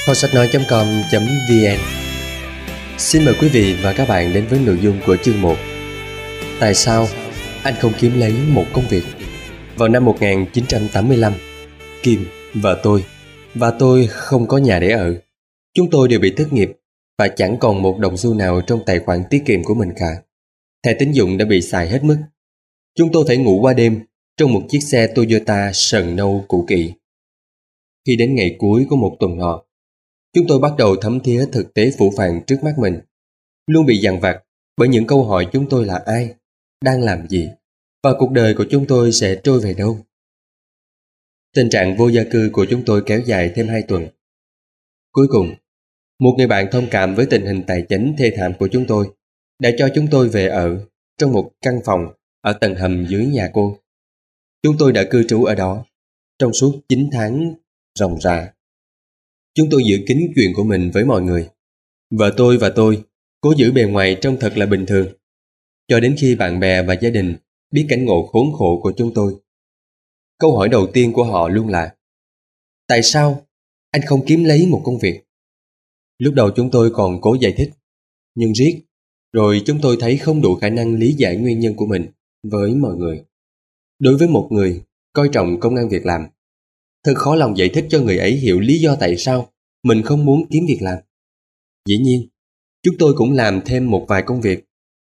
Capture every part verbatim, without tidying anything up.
kho sách nói.com.vn xin mời quý vị và các bạn đến với nội dung của chương một. Tại sao anh không kiếm lấy một công việc? Vào năm một nghìn chín trăm tám mươi lăm, Kim và tôi và tôi không có nhà để ở. Chúng tôi đều bị thất nghiệp và chẳng còn một đồng xu nào trong tài khoản tiết kiệm của mình cả. Thẻ tín dụng đã bị xài hết mức. Chúng tôi phải ngủ qua đêm trong một chiếc xe Toyota sần nâu cũ kỹ. Khi đến ngày cuối của một tuần nọ, chúng tôi bắt đầu thấm thía thực tế phũ phàng trước mắt mình, luôn bị dằn vặt bởi những câu hỏi chúng tôi là ai, đang làm gì, và cuộc đời của chúng tôi sẽ trôi về đâu. Tình trạng vô gia cư của chúng tôi kéo dài thêm hai tuần. Cuối cùng, một người bạn thông cảm với tình hình tài chính thê thảm của chúng tôi đã cho chúng tôi về ở trong một căn phòng ở tầng hầm dưới nhà cô. Chúng tôi đã cư trú ở đó trong suốt chín tháng ròng rã. Chúng tôi giữ kín chuyện của mình với mọi người. Vợ tôi và tôi cố giữ bề ngoài trông thật là bình thường, cho đến khi bạn bè và gia đình biết cảnh ngộ khốn khổ của chúng tôi. Câu hỏi đầu tiên của họ luôn là: tại sao anh không kiếm lấy một công việc? Lúc đầu chúng tôi còn cố giải thích, nhưng riết rồi chúng tôi thấy không đủ khả năng lý giải nguyên nhân của mình với mọi người. Đối với một người coi trọng công ăn việc làm, thật khó lòng giải thích cho người ấy hiểu lý do tại sao mình không muốn kiếm việc làm. Dĩ nhiên, chúng tôi cũng làm thêm một vài công việc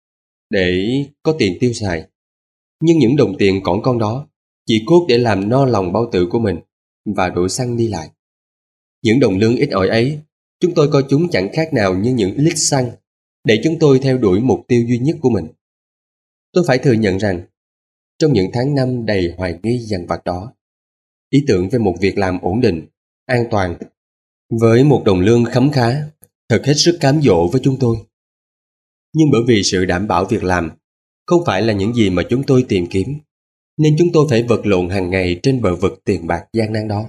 để có tiền tiêu xài. Nhưng những đồng tiền cỏn con đó chỉ cốt để làm no lòng bao tử của mình và đổ xăng đi lại. Những đồng lương ít ỏi ấy, chúng tôi coi chúng chẳng khác nào như những lít xăng để chúng tôi theo đuổi mục tiêu duy nhất của mình. Tôi phải thừa nhận rằng, trong những tháng năm đầy hoài nghi dằn vặt đó, ý tưởng về một việc làm ổn định, an toàn, với một đồng lương khấm khá, thật hết sức cám dỗ với chúng tôi. Nhưng bởi vì sự đảm bảo việc làm không phải là những gì mà chúng tôi tìm kiếm, nên chúng tôi phải vật lộn hàng ngày trên bờ vực tiền bạc gian nan đó.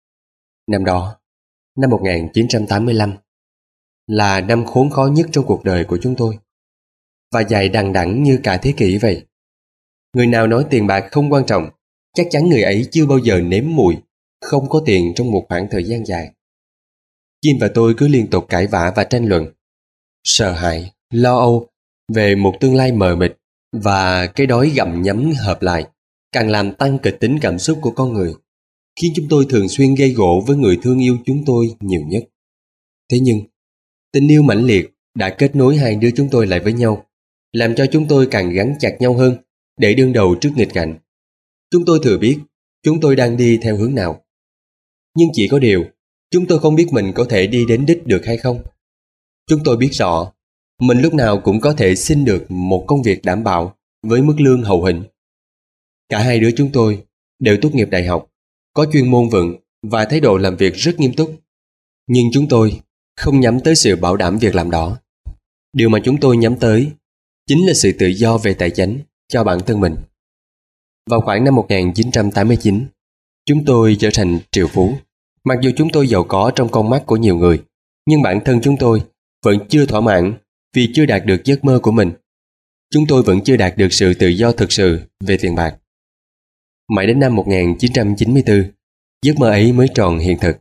Năm đó, năm một nghìn chín trăm tám mươi lăm, là năm khốn khó nhất trong cuộc đời của chúng tôi, và dài đằng đẵng như cả thế kỷ vậy. Người nào nói tiền bạc không quan trọng, chắc chắn người ấy chưa bao giờ nếm mùi không có tiền trong một khoảng thời gian dài. Kim và tôi cứ liên tục cãi vã và tranh luận, sợ hãi, lo âu về một tương lai mờ mịt, và cái đói gặm nhấm hợp lại càng làm tăng kịch tính cảm xúc của con người, khiến chúng tôi thường xuyên gây gổ với người thương yêu chúng tôi nhiều nhất. Thế nhưng, tình yêu mãnh liệt đã kết nối hai đứa chúng tôi lại với nhau, làm cho chúng tôi càng gắn chặt nhau hơn để đương đầu trước nghịch cảnh. Chúng tôi thừa biết chúng tôi đang đi theo hướng nào, nhưng chỉ có điều chúng tôi không biết mình có thể đi đến đích được hay không. Chúng tôi biết rõ mình lúc nào cũng có thể xin được một công việc đảm bảo với mức lương hậu hĩnh. Cả hai đứa chúng tôi đều tốt nghiệp đại học, có chuyên môn vững và thái độ làm việc rất nghiêm túc. Nhưng chúng tôi không nhắm tới sự bảo đảm việc làm đó. Điều mà chúng tôi nhắm tới chính là sự tự do về tài chính cho bản thân mình. Vào khoảng năm một nghìn chín trăm tám mươi chín, chúng tôi trở thành triệu phú. Mặc dù chúng tôi giàu có trong con mắt của nhiều người, nhưng bản thân chúng tôi vẫn chưa thỏa mãn vì chưa đạt được giấc mơ của mình. Chúng tôi vẫn chưa đạt được sự tự do thực sự về tiền bạc. Mãi đến năm một nghìn chín trăm chín mươi tư, giấc mơ ấy mới tròn hiện thực.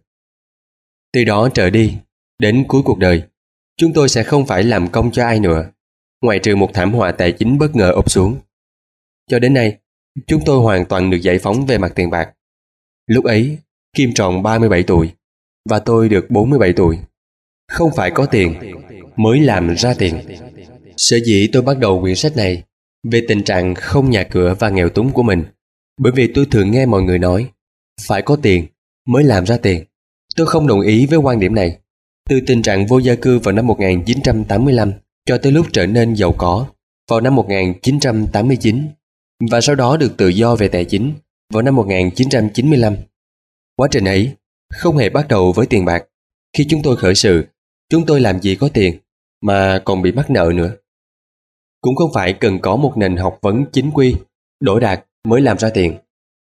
Từ đó trở đi, đến cuối cuộc đời, chúng tôi sẽ không phải làm công cho ai nữa, ngoại trừ một thảm họa tài chính bất ngờ ập xuống. Cho đến nay, chúng tôi hoàn toàn được giải phóng về mặt tiền bạc. Lúc ấy, Kim tròn ba mươi bảy tuổi và tôi được bốn mươi bảy tuổi. Không phải có tiền mới làm ra tiền. Sở dĩ tôi bắt đầu quyển sách này về tình trạng không nhà cửa và nghèo túng của mình, bởi vì tôi thường nghe mọi người nói phải có tiền mới làm ra tiền. Tôi không đồng ý với quan điểm này. Từ tình trạng vô gia cư vào năm một nghìn chín trăm tám mươi lăm cho tới lúc trở nên giàu có vào năm một nghìn chín trăm tám mươi chín, và sau đó được tự do về tài chính vào năm một nghìn chín trăm chín mươi lăm. Quá trình ấy không hề bắt đầu với tiền bạc. Khi chúng tôi khởi sự, chúng tôi làm gì có tiền mà còn bị mắc nợ nữa. Cũng không phải cần có một nền học vấn chính quy, đỗ đạt mới làm ra tiền.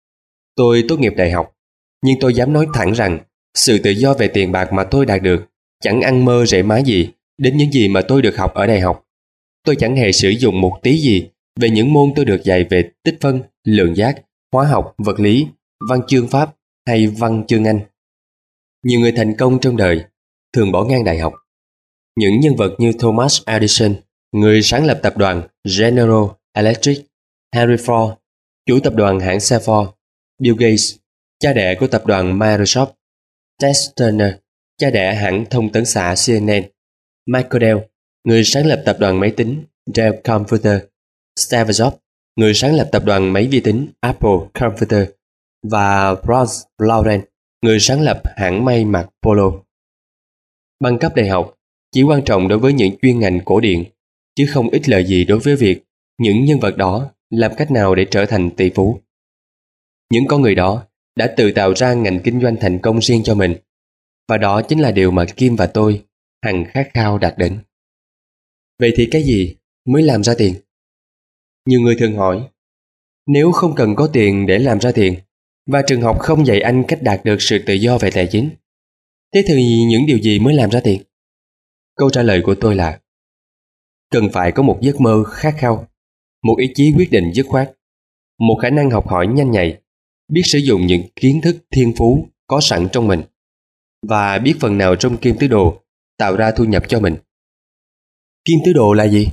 Tôi tốt nghiệp đại học, nhưng tôi dám nói thẳng rằng sự tự do về tiền bạc mà tôi đạt được chẳng ăn mơ rễ má gì đến những gì mà tôi được học ở đại học. Tôi chẳng hề sử dụng một tí gì về những môn tôi được dạy về tích phân, lượng giác, hóa học, vật lý, văn chương Pháp hay văn chương Anh. Nhiều người thành công trong đời thường bỏ ngang đại học. Những nhân vật như Thomas Edison, người sáng lập tập đoàn General Electric, Henry Ford, chủ tập đoàn hãng xe Ford, Bill Gates, cha đẻ của tập đoàn Microsoft, Ted Turner, cha đẻ hãng thông tấn xã C N N, Michael Dell, người sáng lập tập đoàn máy tính Dell Computer, Steve Jobs, người sáng lập tập đoàn máy vi tính Apple Computer, và Ralph Lauren, người sáng lập hãng may mặc Polo. Bằng cấp đại học chỉ quan trọng đối với những chuyên ngành cổ điển, chứ không ích lợi gì đối với việc những nhân vật đó làm cách nào để trở thành tỷ phú. Những con người đó đã tự tạo ra ngành kinh doanh thành công riêng cho mình, và đó chính là điều mà Kim và tôi hằng khát khao đạt đến. Vậy thì cái gì mới làm ra tiền? Nhiều người thường hỏi, nếu không cần có tiền để làm ra tiền, và trường học không dạy anh cách đạt được sự tự do về tài chính, thế thì những điều gì mới làm ra tiền? Câu trả lời của tôi là cần phải có một giấc mơ khát khao, một ý chí quyết định dứt khoát, một khả năng học hỏi nhanh nhạy, biết sử dụng những kiến thức thiên phú có sẵn trong mình, và biết phần nào trong kim tứ đồ tạo ra thu nhập cho mình. Kim tứ đồ là gì?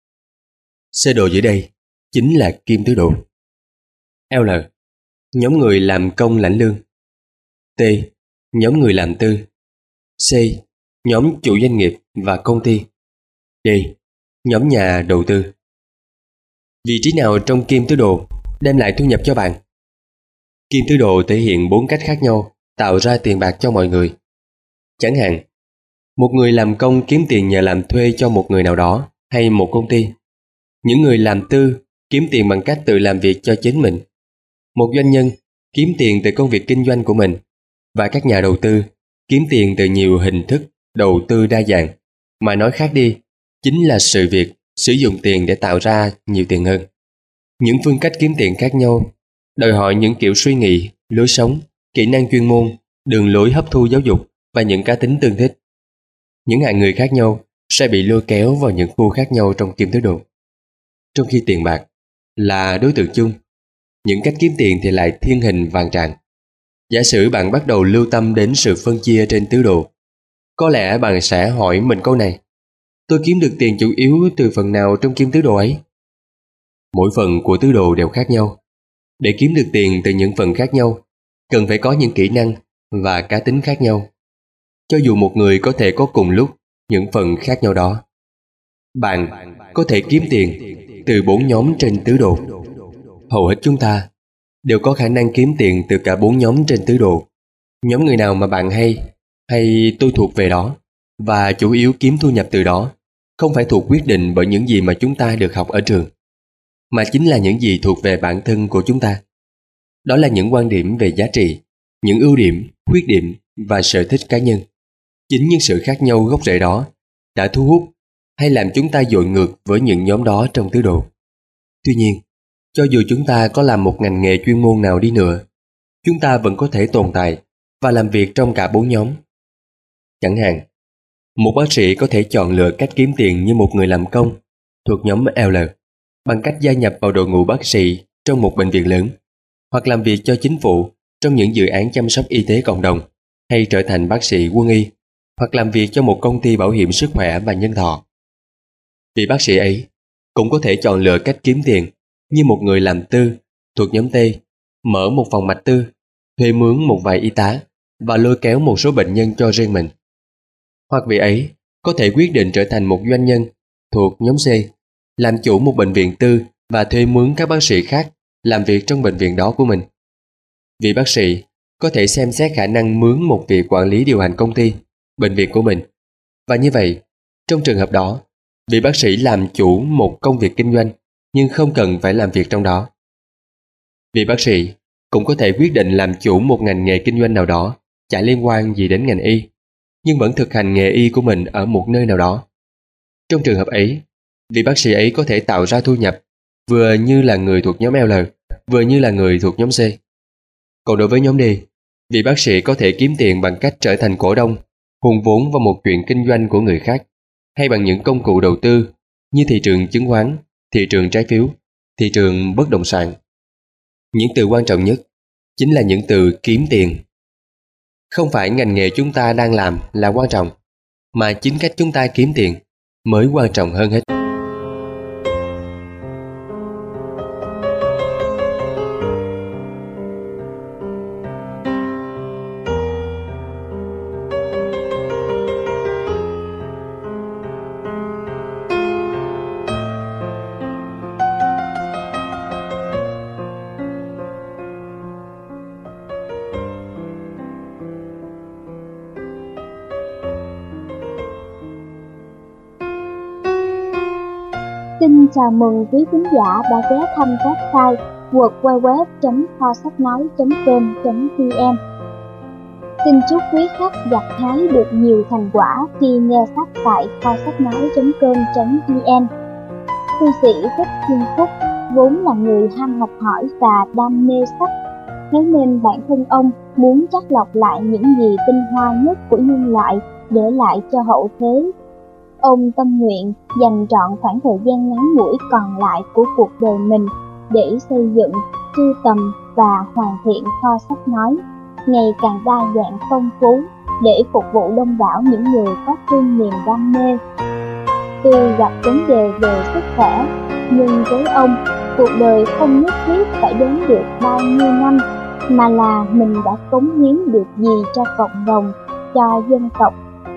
Sơ đồ dưới đây chính là kim tứ đồ. L. Nhóm người làm công lãnh lương. T. Nhóm người làm tư. C. Nhóm chủ doanh nghiệp và công ty. D. Nhóm nhà đầu tư. Vị trí nào trong kim tứ đồ đem lại thu nhập cho bạn? Kim tứ đồ thể hiện bốn cách khác nhau tạo ra tiền bạc cho mọi người. Chẳng hạn, một người làm công kiếm tiền nhờ làm thuê cho một người nào đó hay một công ty. Những người làm tư kiếm tiền bằng cách tự làm việc cho chính mình. Một doanh nhân kiếm tiền từ công việc kinh doanh của mình. Và các nhà đầu tư kiếm tiền từ nhiều hình thức đầu tư đa dạng, mà nói khác đi, chính là sự việc sử dụng tiền để tạo ra nhiều tiền hơn. Những phương cách kiếm tiền khác nhau đòi hỏi những kiểu suy nghĩ, lối sống, kỹ năng chuyên môn, đường lối hấp thu giáo dục và những cá tính tương thích. Những hạng người khác nhau sẽ bị lôi kéo vào những khu khác nhau trong kim tứ đồ. Trong khi tiền bạc là đối tượng chung, những cách kiếm tiền thì lại thiên hình vạn trạng. Giả sử bạn bắt đầu lưu tâm đến sự phân chia trên tứ đồ, có lẽ bạn sẽ hỏi mình câu này: tôi kiếm được tiền chủ yếu từ phần nào trong kim tứ đồ ấy? Mỗi phần của tứ đồ đều khác nhau. Để kiếm được tiền từ những phần khác nhau, cần phải có những kỹ năng và cá tính khác nhau. Cho dù một người có thể có cùng lúc những phần khác nhau đó, bạn có thể kiếm tiền từ bốn nhóm trên tứ đồ. Hầu hết chúng ta đều có khả năng kiếm tiền từ cả bốn nhóm trên tứ đồ. Nhóm người nào mà bạn hay, hay tôi thuộc về đó, và chủ yếu kiếm thu nhập từ đó, không phải thuộc quyết định bởi những gì mà chúng ta được học ở trường, mà chính là những gì thuộc về bản thân của chúng ta. Đó là những quan điểm về giá trị, những ưu điểm, khuyết điểm và sở thích cá nhân. Chính những sự khác nhau gốc rễ đó đã thu hút hay làm chúng ta dội ngược với những nhóm đó trong tứ đồ. Tuy nhiên, cho dù chúng ta có làm một ngành nghề chuyên môn nào đi nữa, chúng ta vẫn có thể tồn tại và làm việc trong cả bốn nhóm. Chẳng hạn, một bác sĩ có thể chọn lựa cách kiếm tiền như một người làm công thuộc nhóm L bằng cách gia nhập vào đội ngũ bác sĩ trong một bệnh viện lớn, hoặc làm việc cho chính phủ trong những dự án chăm sóc y tế cộng đồng, hay trở thành bác sĩ quân y, hoặc làm việc cho một công ty bảo hiểm sức khỏe và nhân thọ. Vị bác sĩ ấy cũng có thể chọn lựa cách kiếm tiền như một người làm tư thuộc nhóm T, mở một phòng mạch tư, thuê mướn một vài y tá và lôi kéo một số bệnh nhân cho riêng mình. Hoặc vị ấy có thể quyết định trở thành một doanh nhân thuộc nhóm C, làm chủ một bệnh viện tư và thuê mướn các bác sĩ khác làm việc trong bệnh viện đó của mình. Vị bác sĩ có thể xem xét khả năng mướn một vị quản lý điều hành công ty, bệnh viện của mình. Và như vậy, trong trường hợp đó, vị bác sĩ làm chủ một công việc kinh doanh nhưng không cần phải làm việc trong đó. Vị bác sĩ cũng có thể quyết định làm chủ một ngành nghề kinh doanh nào đó chả liên quan gì đến ngành y, nhưng vẫn thực hành nghề y của mình ở một nơi nào đó. Trong trường hợp ấy, vị bác sĩ ấy có thể tạo ra thu nhập vừa như là người thuộc nhóm L, vừa như là người thuộc nhóm C. Còn đối với nhóm D, vị bác sĩ có thể kiếm tiền bằng cách trở thành cổ đông, hùn vốn vào một chuyện kinh doanh của người khác, hay bằng những công cụ đầu tư như thị trường chứng khoán, thị trường trái phiếu, thị trường bất động sản. Những từ quan trọng nhất chính là những từ kiếm tiền. Không phải ngành nghề chúng ta đang làm là quan trọng, mà chính cách chúng ta kiếm tiền mới quan trọng hơn hết. Xin chào mừng quý khán giả đã ghé thăm website w w w chấm kho sách nói chấm com chấm vn. Xin chúc quý khách gặt hái được nhiều thành quả khi nghe sách tại kho sách nói chấm com chấm vn. Thư sĩ Thích Thiên Phúc vốn là người ham học hỏi và đam mê sách, thế nên bản thân ông muốn chắt lọc lại những gì tinh hoa nhất của nhân loại để lại cho hậu thế. Ông tâm nguyện dành trọn khoảng thời gian ngắn ngủi còn lại của cuộc đời mình để xây dựng, sưu tầm và hoàn thiện kho sách nói ngày càng đa dạng phong phú để phục vụ đông đảo những người có chung niềm đam mê. Tuy gặp vấn đề về sức khỏe, nhưng với ông, cuộc đời không nhất thiết phải đến được bao nhiêu năm, mà là mình đã cống hiến được gì cho cộng đồng, cho dân tộc.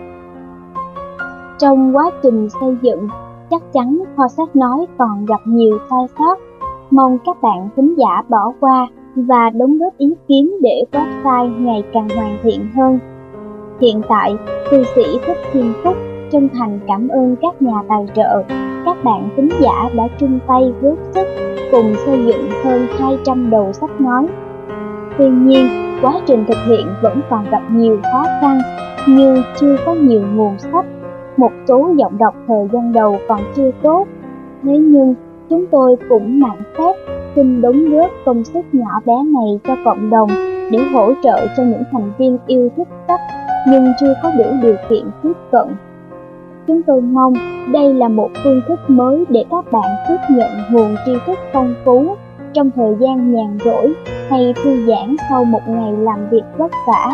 Trong quá trình xây dựng, chắc chắn kho sách nói còn gặp nhiều sai sót. Mong các bạn thính giả bỏ qua và đóng góp ý kiến để website ngày càng hoàn thiện hơn. Hiện tại, thư sĩ Thích Thiên Phúc chân thành cảm ơn các nhà tài trợ, các bạn thính giả đã chung tay góp sức cùng xây dựng hơn hai trăm đầu sách nói. Tuy nhiên, quá trình thực hiện vẫn còn gặp nhiều khó khăn như chưa có nhiều nguồn sách, một số giọng đọc thời gian đầu còn chưa tốt. Thế nhưng, chúng tôi cũng mạn phép xin đóng góp công sức nhỏ bé này cho cộng đồng để hỗ trợ cho những thành viên yêu thích sách nhưng chưa có đủ điều kiện tiếp cận. Chúng tôi mong đây là một phương thức mới để các bạn tiếp nhận nguồn tri thức phong phú trong thời gian nhàn rỗi hay thư giãn sau một ngày làm việc vất vả.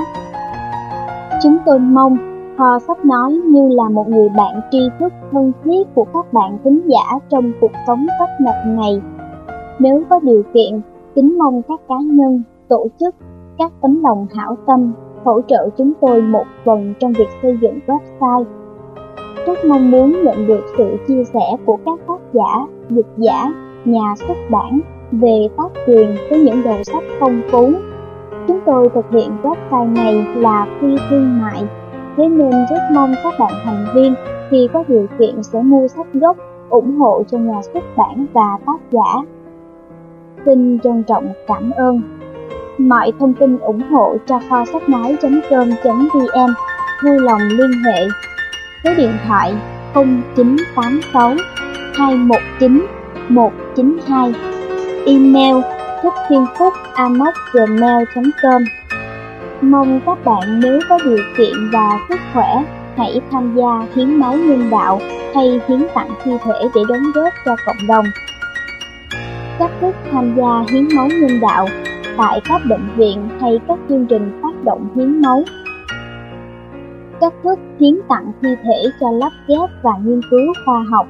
Chúng tôi mong kho sách nói như là một người bạn tri thức thân thiết của các bạn thính giả trong cuộc sống tấp nập này. Nếu có điều kiện, kính mong các cá nhân, tổ chức, các tấm lòng hảo tâm hỗ trợ chúng tôi một phần trong việc xây dựng website. Rất mong muốn nhận được sự chia sẻ của các tác giả, dịch giả, nhà xuất bản về tác quyền với những đầu sách phong phú. Chúng tôi thực hiện website này là phi thương mại, thế nên rất mong các bạn thành viên khi có điều kiện sẽ mua sách gốc, ủng hộ cho nhà xuất bản và tác giả. Xin trân trọng cảm ơn. Mọi thông tin ủng hộ cho kho sách nói chấm com chấm vn vui lòng liên hệ. Số điện thoại không chín tám sáu hai một chín một chín hai, email thích thiên phúc a m o gmail chấm com. Mong các bạn nếu có điều kiện và sức khỏe hãy tham gia hiến máu nhân đạo hay hiến tặng thi thể để đóng góp cho cộng đồng. Cách thức tham gia hiến máu nhân đạo tại các bệnh viện hay các chương trình phát động hiến máu. Cách thức hiến tặng thi thể cho lắp ghép và nghiên cứu khoa học.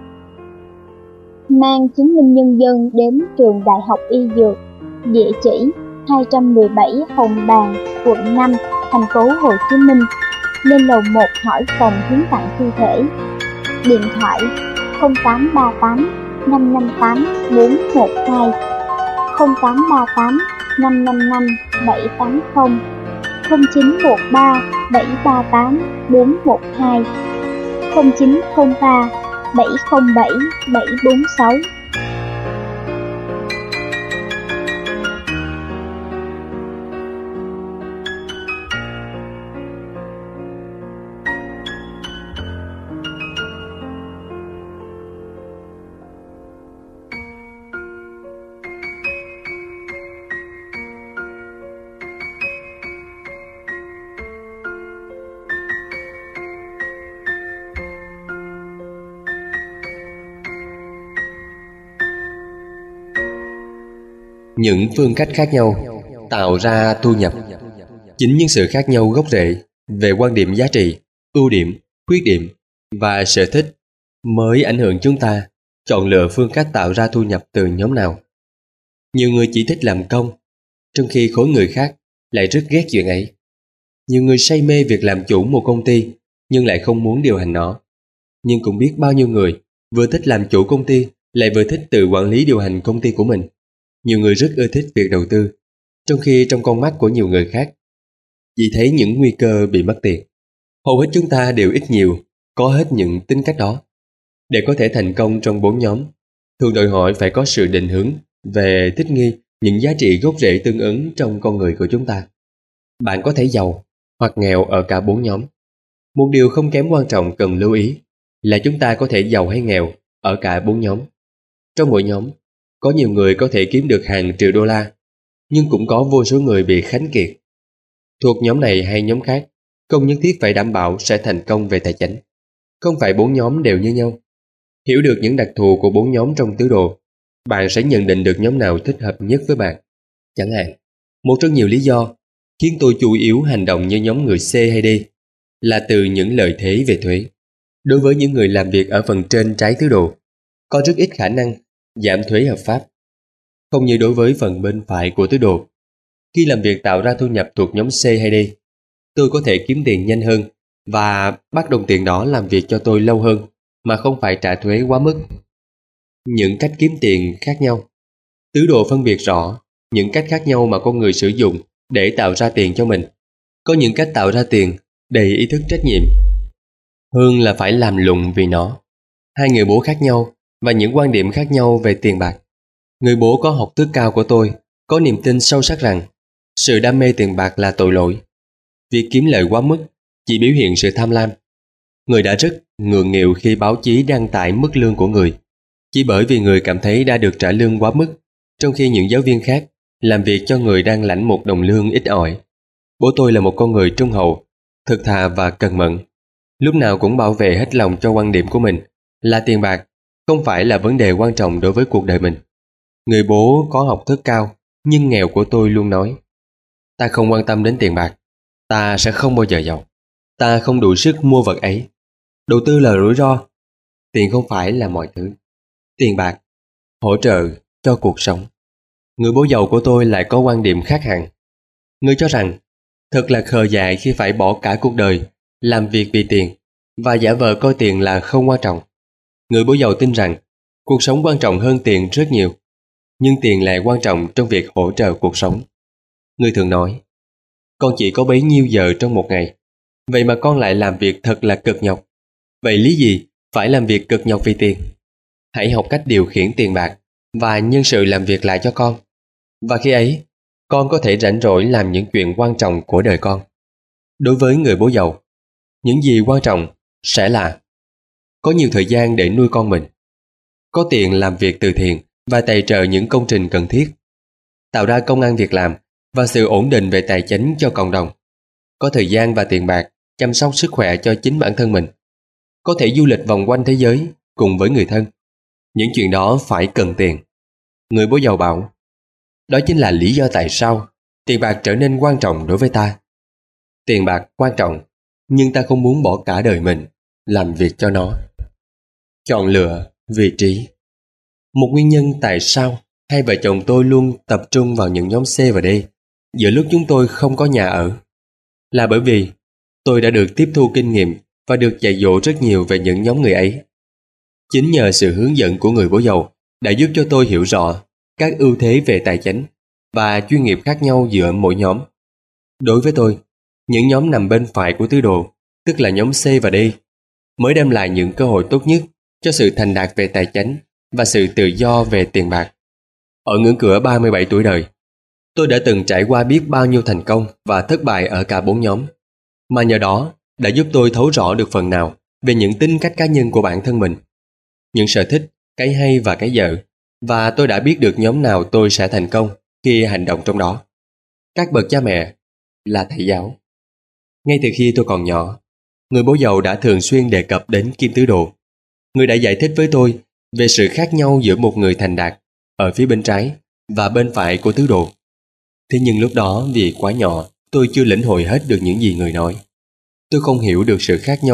Mang chứng minh nhân dân đến trường Đại học Y Dược, địa chỉ hai trăm mười bảy Hồng Bàng, quận năm, thành phố Hồ Chí Minh. Lên lầu một hỏi phòng hiến tặng thi thể. Điện thoại không tám ba tám năm năm tám bốn một hai, không tám ba tám năm năm năm bảy tám không, không chín một ba bảy ba tám bốn một hai, không chín không ba bảy không bảy bảy bốn sáu. Những phương cách khác nhau tạo ra thu nhập. Chính những sự khác nhau gốc rễ về quan điểm giá trị, ưu điểm khuyết điểm và sở thích mới ảnh hưởng chúng ta chọn lựa phương cách tạo ra thu nhập từ nhóm nào. Nhiều người chỉ thích làm công, trong khi khối người khác lại rất ghét chuyện ấy. Nhiều người say mê việc làm chủ một công ty nhưng lại không muốn điều hành nó. Nhưng cũng biết bao nhiêu người vừa thích làm chủ công ty lại vừa thích tự quản lý điều hành công ty của mình. Nhiều người rất ưa thích việc đầu tư, trong khi trong con mắt của nhiều người khác chỉ thấy những nguy cơ bị mất tiền. Hầu hết chúng ta đều ít nhiều có hết những tính cách đó. Để có thể thành công trong bốn nhóm, thường đòi hỏi phải có sự định hướng về thích nghi những giá trị gốc rễ tương ứng trong con người của chúng ta. Bạn có thể giàu hoặc nghèo ở cả bốn nhóm. Một điều không kém quan trọng cần lưu ý là chúng ta có thể giàu hay nghèo ở cả bốn nhóm. Trong mỗi nhóm, có nhiều người có thể kiếm được hàng triệu đô la, nhưng cũng có vô số người bị khánh kiệt. Thuộc nhóm này hay nhóm khác, không nhất thiết phải đảm bảo sẽ thành công về tài chính. Không phải bốn nhóm đều như nhau. Hiểu được những đặc thù của bốn nhóm trong tứ đồ, bạn sẽ nhận định được nhóm nào thích hợp nhất với bạn. Chẳng hạn, một trong nhiều lý do khiến tôi chủ yếu hành động như nhóm người C hay D là từ những lợi thế về thuế. Đối với những người làm việc ở phần trên trái tứ đồ, có rất ít khả năng giảm thuế hợp pháp. Không như đối với phần bên phải của tứ đồ. Khi làm việc tạo ra thu nhập thuộc nhóm C hay D, tôi có thể kiếm tiền nhanh hơn và bắt đồng tiền đó làm việc cho tôi lâu hơn mà không phải trả thuế quá mức. Những cách kiếm tiền khác nhau. Tứ đồ phân biệt rõ những cách khác nhau mà con người sử dụng để tạo ra tiền cho mình. Có những cách tạo ra tiền đầy ý thức trách nhiệm hơn là phải làm lụng vì nó. Hai người bố khác nhau và những quan điểm khác nhau về tiền bạc. Người bố có học thức cao của tôi có niềm tin sâu sắc rằng sự đam mê tiền bạc là tội lỗi. Việc kiếm lợi quá mức chỉ biểu hiện sự tham lam. Người đã rất ngượng nghịu khi báo chí đăng tải mức lương của người, chỉ bởi vì người cảm thấy đã được trả lương quá mức, trong khi những giáo viên khác làm việc cho người đang lãnh một đồng lương ít ỏi. Bố tôi là một con người trung hậu, thực thà và cần mẫn. Lúc nào cũng bảo vệ hết lòng cho quan điểm của mình là tiền bạc không phải là vấn đề quan trọng đối với cuộc đời mình. Người bố có học thức cao nhưng nghèo của tôi luôn nói: ta không quan tâm đến tiền bạc, ta sẽ không bao giờ giàu. Ta không đủ sức mua vật ấy. Đầu tư là rủi ro. Tiền không phải là mọi thứ. Tiền bạc hỗ trợ cho cuộc sống. Người bố giàu của tôi lại có quan điểm khác hẳn. Người cho rằng thật là khờ dại khi phải bỏ cả cuộc đời làm việc vì tiền và giả vờ coi tiền là không quan trọng. Người bố giàu tin rằng cuộc sống quan trọng hơn tiền rất nhiều, nhưng tiền lại quan trọng trong việc hỗ trợ cuộc sống. Người thường nói: con chỉ có bấy nhiêu giờ trong một ngày, vậy mà con lại làm việc thật là cực nhọc. Vậy lý gì phải làm việc cực nhọc vì tiền? Hãy học cách điều khiển tiền bạc và nhân sự làm việc lại cho con. Và khi ấy, con có thể rảnh rỗi làm những chuyện quan trọng của đời con. Đối với người bố giàu, những gì quan trọng sẽ là có nhiều thời gian để nuôi con mình, có tiền làm việc từ thiện và tài trợ những công trình cần thiết, tạo ra công ăn việc làm và sự ổn định về tài chính cho cộng đồng, có thời gian và tiền bạc chăm sóc sức khỏe cho chính bản thân mình, có thể du lịch vòng quanh thế giới cùng với người thân. Những chuyện đó phải cần tiền. Người bố giàu bảo: đó chính là lý do tại sao tiền bạc trở nên quan trọng đối với ta. Tiền bạc quan trọng, nhưng ta không muốn bỏ cả đời mình làm việc cho nó. Chọn lựa vị trí. Một nguyên nhân tại sao hai vợ chồng tôi luôn tập trung vào những nhóm C và D giữa lúc chúng tôi không có nhà ở là bởi vì tôi đã được tiếp thu kinh nghiệm và được dạy dỗ rất nhiều về những nhóm người ấy. Chính nhờ sự hướng dẫn của người bố giàu đã giúp cho tôi hiểu rõ các ưu thế về tài chính và chuyên nghiệp khác nhau giữa mỗi nhóm. Đối với tôi, những nhóm nằm bên phải của tứ đồ, tức là nhóm C và D, mới đem lại những cơ hội tốt nhất cho sự thành đạt về tài chính và sự tự do về tiền bạc. Ở ngưỡng cửa ba mươi bảy tuổi đời, tôi đã từng trải qua biết bao nhiêu thành công và thất bại ở cả bốn nhóm, mà nhờ đó đã giúp tôi thấu rõ được phần nào về những tính cách cá nhân của bản thân mình, những sở thích, cái hay và cái dở, và tôi đã biết được nhóm nào tôi sẽ thành công khi hành động trong đó. Các bậc cha mẹ là thầy giáo. Ngay từ khi tôi còn nhỏ, người bố giàu đã thường xuyên đề cập đến kim tứ đồ. Người đã giải thích với tôi về sự khác nhau giữa một người thành đạt ở phía bên trái và bên phải của tứ đồ. Thế nhưng lúc đó vì quá nhỏ, tôi chưa lĩnh hội hết được những gì người nói. Tôi không hiểu được sự khác nhau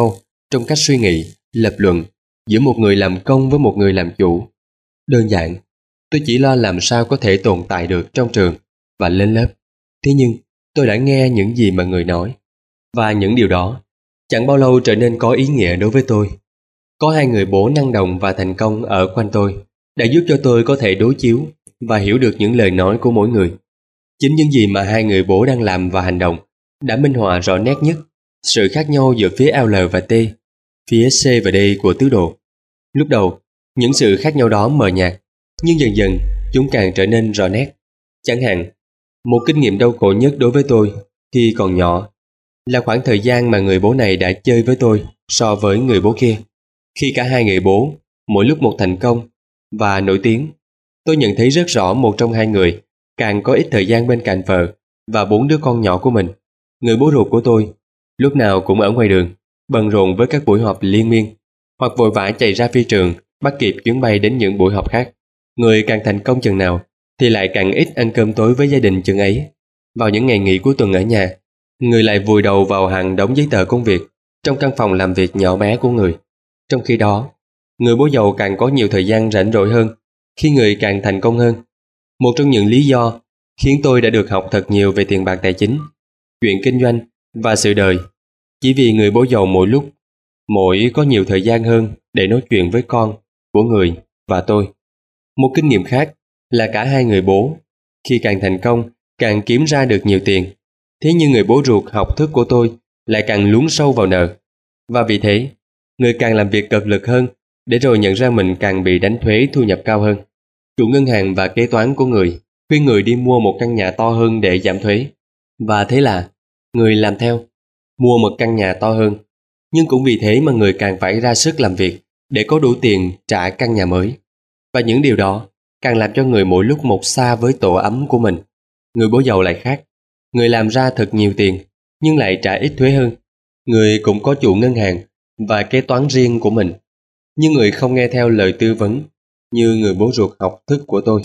trong cách suy nghĩ, lập luận giữa một người làm công với một người làm chủ. Đơn giản, tôi chỉ lo làm sao có thể tồn tại được trong trường và lên lớp. Thế nhưng, tôi đã nghe những gì mà người nói, và những điều đó chẳng bao lâu trở nên có ý nghĩa đối với tôi. Có hai người bố năng động và thành công ở quanh tôi đã giúp cho tôi có thể đối chiếu và hiểu được những lời nói của mỗi người. Chính những gì mà hai người bố đang làm và hành động đã minh họa rõ nét nhất sự khác nhau giữa phía L và T, phía C và D của tứ đồ. Lúc đầu, những sự khác nhau đó mờ nhạt, nhưng dần dần chúng càng trở nên rõ nét. Chẳng hạn, một kinh nghiệm đau khổ nhất đối với tôi khi còn nhỏ là khoảng thời gian mà người bố này đã chơi với tôi so với người bố kia. Khi cả hai người bố, mỗi lúc một thành công và nổi tiếng, tôi nhận thấy rất rõ một trong hai người càng có ít thời gian bên cạnh vợ và bốn đứa con nhỏ của mình. Người bố ruột của tôi lúc nào cũng ở ngoài đường, bận rộn với các buổi họp liên miên, hoặc vội vã chạy ra phi trường bắt kịp chuyến bay đến những buổi họp khác. Người càng thành công chừng nào thì lại càng ít ăn cơm tối với gia đình chừng ấy. Vào những ngày nghỉ cuối tuần ở nhà, người lại vùi đầu vào hàng đống giấy tờ công việc trong căn phòng làm việc nhỏ bé của người. Trong khi đó, người bố giàu càng có nhiều thời gian rảnh rỗi hơn khi người càng thành công hơn. Một trong những lý do khiến tôi đã được học thật nhiều về tiền bạc tài chính, chuyện kinh doanh và sự đời, chỉ vì người bố giàu mỗi lúc mỗi có nhiều thời gian hơn để nói chuyện với con của người và tôi. Một kinh nghiệm khác là cả hai người bố khi càng thành công càng kiếm ra được nhiều tiền. Thế nhưng người bố ruột học thức của tôi lại càng lún sâu vào nợ. Và vì thế, người càng làm việc cật lực hơn để rồi nhận ra mình càng bị đánh thuế thu nhập cao hơn. Chủ ngân hàng và kế toán của người khuyên người đi mua một căn nhà to hơn để giảm thuế. Và thế là người làm theo, mua một căn nhà to hơn. Nhưng cũng vì thế mà người càng phải ra sức làm việc để có đủ tiền trả căn nhà mới. Và những điều đó càng làm cho người mỗi lúc một xa với tổ ấm của mình. Người bố giàu lại khác. Người làm ra thật nhiều tiền nhưng lại trả ít thuế hơn. Người cũng có chủ ngân hàng và kế toán riêng của mình, nhưng người không nghe theo lời tư vấn như người bố ruột học thức của tôi.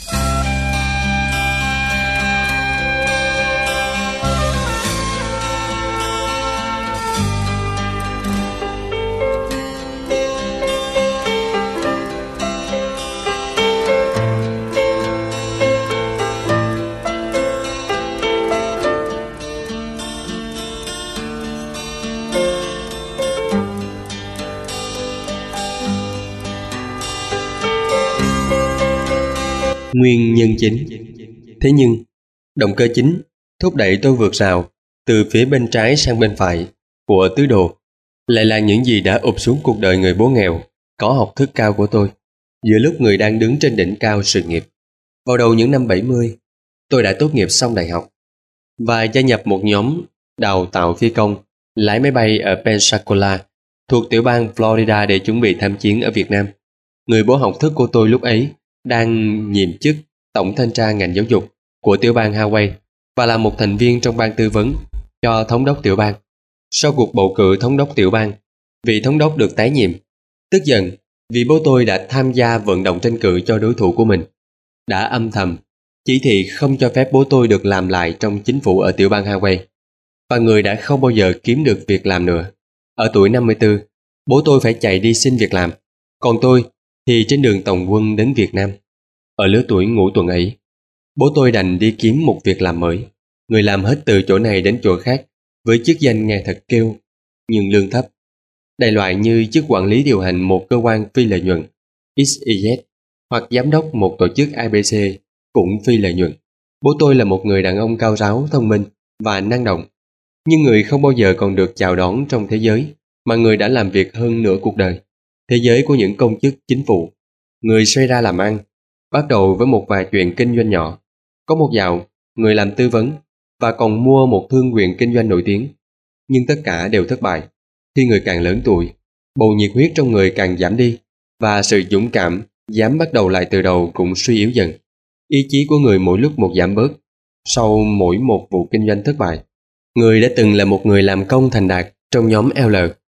Nguyên nhân chính. Thế nhưng, động cơ chính thúc đẩy tôi vượt rào từ phía bên trái sang bên phải của tứ đồ lại là những gì đã ụp xuống cuộc đời người bố nghèo có học thức cao của tôi giữa lúc người đang đứng trên đỉnh cao sự nghiệp. Vào đầu những năm bảy mươi, tôi đã tốt nghiệp xong đại học và gia nhập một nhóm đào tạo phi công lái máy bay ở Pensacola thuộc tiểu bang Florida để chuẩn bị tham chiến ở Việt Nam. Người bố học thức của tôi lúc ấy đang nhiệm chức tổng thanh tra ngành giáo dục của tiểu bang Hawaii và là một thành viên trong ban tư vấn cho thống đốc tiểu bang. Sau cuộc bầu cử thống đốc tiểu bang, vị thống đốc được tái nhiệm. Tức giận vì bố tôi đã tham gia vận động tranh cử cho đối thủ của mình, đã âm thầm chỉ thị không cho phép bố tôi được làm lại trong chính phủ ở tiểu bang Hawaii, và người đã không bao giờ kiếm được việc làm nữa. Ở tuổi năm mươi tư, bố tôi phải chạy đi xin việc làm, còn tôi thì trên đường tòng quân đến Việt Nam. Ở lứa tuổi ngũ tuần ấy, bố tôi đành đi kiếm một việc làm mới. Người làm hết từ chỗ này đến chỗ khác với chức danh nghe thật kêu, nhưng lương thấp. Đại loại như chức quản lý điều hành một cơ quan phi lợi nhuận, ích i dét, hoặc giám đốc một tổ chức a bê xê, cũng phi lợi nhuận. Bố tôi là một người đàn ông cao ráo, thông minh và năng động. Nhưng người không bao giờ còn được chào đón trong thế giới mà người đã làm việc hơn nửa cuộc đời. Thế giới của những công chức chính phủ. Người xoay ra làm ăn, bắt đầu với một vài chuyện kinh doanh nhỏ. Có một dạo, người làm tư vấn và còn mua một thương quyền kinh doanh nổi tiếng. Nhưng tất cả đều thất bại. Khi người càng lớn tuổi, bầu nhiệt huyết trong người càng giảm đi và sự dũng cảm dám bắt đầu lại từ đầu cũng suy yếu dần. Ý chí của người mỗi lúc một giảm bớt sau mỗi một vụ kinh doanh thất bại. Người đã từng là một người làm công thành đạt trong nhóm L,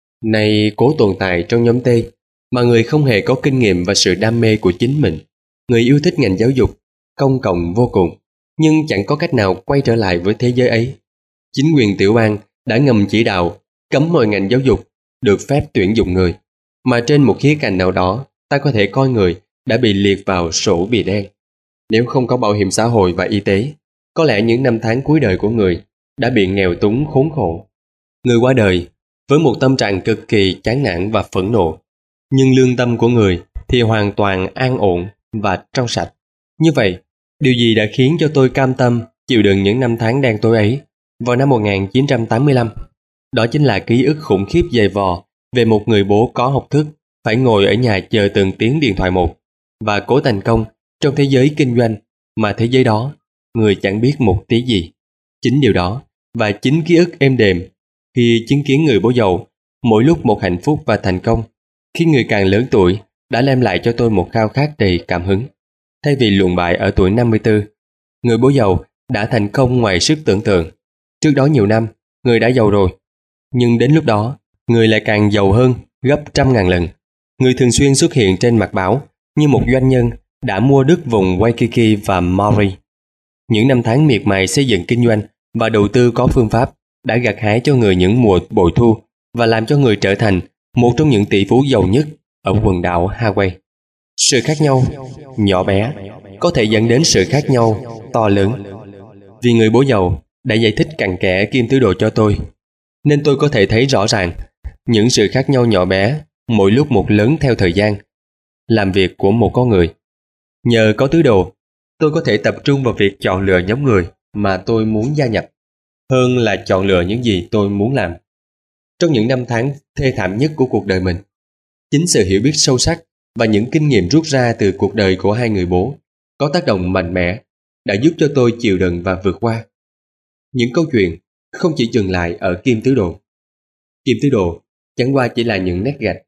nay cố tồn tại trong nhóm T, mà người không hề có kinh nghiệm và sự đam mê của chính mình. Người yêu thích ngành giáo dục công cộng vô cùng, nhưng chẳng có cách nào quay trở lại với thế giới ấy. Chính quyền tiểu bang đã ngầm chỉ đạo cấm mọi ngành giáo dục được phép tuyển dụng người, mà trên một khía cạnh nào đó ta có thể coi người đã bị liệt vào sổ bìa đen. Nếu không có bảo hiểm xã hội và y tế, có lẽ những năm tháng cuối đời của người đã bị nghèo túng khốn khổ. Người qua đời với một tâm trạng cực kỳ chán nản và phẫn nộ, nhưng lương tâm của người thì hoàn toàn an ổn và trong sạch. Như vậy, điều gì đã khiến cho tôi cam tâm chịu đựng những năm tháng đen tối ấy vào năm một nghìn chín trăm tám mươi lăm? Đó chính là ký ức khủng khiếp dày vò về một người bố có học thức phải ngồi ở nhà chờ từng tiếng điện thoại một và cố thành công trong thế giới kinh doanh mà thế giới đó người chẳng biết một tí gì. Chính điều đó và chính ký ức êm đềm khi chứng kiến người bố giàu mỗi lúc một hạnh phúc và thành công khi người càng lớn tuổi đã đem lại cho tôi một khao khát đầy cảm hứng. Thay vì luồn bại ở tuổi năm mươi tư, người bố giàu đã thành công ngoài sức tưởng tượng. Trước đó nhiều năm, người đã giàu rồi, nhưng đến lúc đó, người lại càng giàu hơn gấp trăm ngàn lần. Người thường xuyên xuất hiện trên mặt báo như một doanh nhân đã mua đất vùng Waikiki và Maui. Những năm tháng miệt mài xây dựng kinh doanh và đầu tư có phương pháp đã gặt hái cho người những mùa bội thu và làm cho người trở thành một trong những tỷ phú giàu nhất ở quần đảo Hawaii. Sự khác nhau nhỏ bé có thể dẫn đến sự khác nhau to lớn. Vì người bố giàu đã giải thích cặn kẽ Kim Tứ Đồ cho tôi, nên tôi có thể thấy rõ ràng những sự khác nhau nhỏ bé mỗi lúc một lớn theo thời gian làm việc của một con người. Nhờ có tứ đồ, tôi có thể tập trung vào việc chọn lựa nhóm người mà tôi muốn gia nhập, hơn là chọn lựa những gì tôi muốn làm. Trong những năm tháng thê thảm nhất của cuộc đời mình, chính sự hiểu biết sâu sắc và những kinh nghiệm rút ra từ cuộc đời của hai người bố có tác động mạnh mẽ đã giúp cho tôi chịu đựng và vượt qua. Những câu chuyện không chỉ dừng lại ở Kim Tứ Đồ. Kim Tứ Đồ chẳng qua chỉ là những nét gạch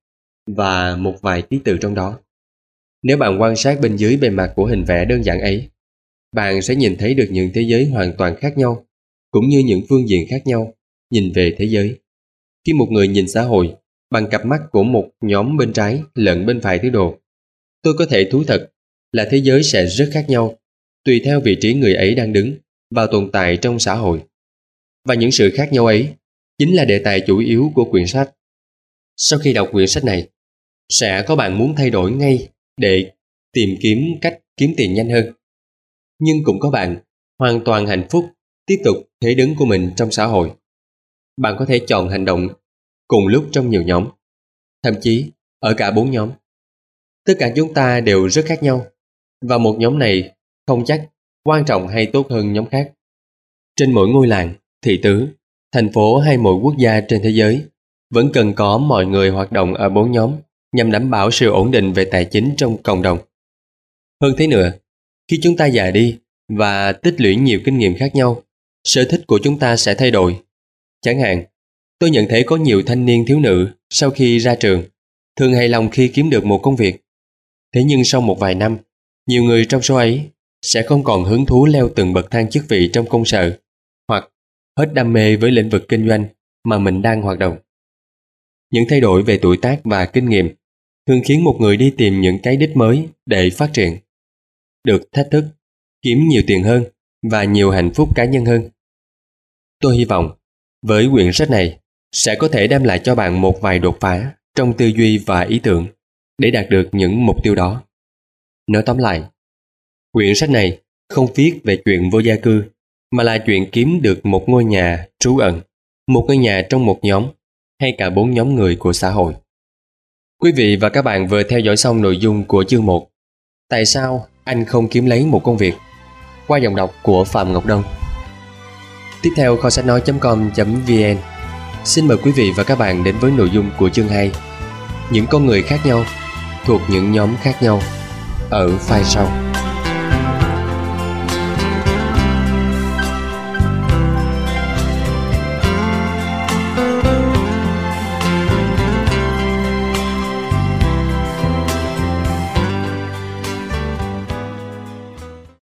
và một vài ký tự trong đó. Nếu bạn quan sát bên dưới bề mặt của hình vẽ đơn giản ấy, bạn sẽ nhìn thấy được những thế giới hoàn toàn khác nhau, cũng như những phương diện khác nhau nhìn về thế giới. Khi một người nhìn xã hội bằng cặp mắt của một nhóm bên trái lẫn bên phải tứ đồ, tôi có thể thú thật là thế giới sẽ rất khác nhau tùy theo vị trí người ấy đang đứng và tồn tại trong xã hội. Và những sự khác nhau ấy chính là đề tài chủ yếu của quyển sách. Sau khi đọc quyển sách này, sẽ có bạn muốn thay đổi ngay để tìm kiếm cách kiếm tiền nhanh hơn. Nhưng cũng có bạn hoàn toàn hạnh phúc tiếp tục thế đứng của mình trong xã hội. Bạn có thể chọn hành động cùng lúc trong nhiều nhóm, thậm chí ở cả bốn nhóm. Tất cả chúng ta đều rất khác nhau, và một nhóm này không chắc quan trọng hay tốt hơn nhóm khác. Trên mỗi ngôi làng, thị tứ, thành phố hay mỗi quốc gia trên thế giới, vẫn cần có mọi người hoạt động ở bốn nhóm nhằm đảm bảo sự ổn định về tài chính trong cộng đồng. Hơn thế nữa, khi chúng ta già đi và tích lũy nhiều kinh nghiệm khác nhau, sở thích của chúng ta sẽ thay đổi. Chẳng hạn, tôi nhận thấy có nhiều thanh niên thiếu nữ sau khi ra trường thường hài lòng khi kiếm được một công việc. Thế nhưng sau một vài năm, nhiều người trong số ấy sẽ không còn hứng thú leo từng bậc thang chức vị trong công sở, hoặc hết đam mê với lĩnh vực kinh doanh mà mình đang hoạt động. Những thay đổi về tuổi tác và kinh nghiệm thường khiến một người đi tìm những cái đích mới để phát triển, được thách thức, kiếm nhiều tiền hơn và nhiều hạnh phúc cá nhân hơn. Tôi hy vọng với quyển sách này sẽ có thể đem lại cho bạn một vài đột phá trong tư duy và ý tưởng để đạt được những mục tiêu đó. Nói tóm lại, quyển sách này không viết về chuyện vô gia cư, mà là chuyện kiếm được một ngôi nhà trú ẩn, một ngôi nhà trong một nhóm hay cả bốn nhóm người của xã hội. Quý vị và các bạn vừa theo dõi xong nội dung của chương một Tại sao anh không kiếm lấy một công việc, qua giọng đọc của Phạm Ngọc Đông. Tiếp theo kho sách nói chấm com chấm vn xin mời quý vị và các bạn đến với nội dung của chương hai, những con người khác nhau thuộc những nhóm khác nhau, ở file sau.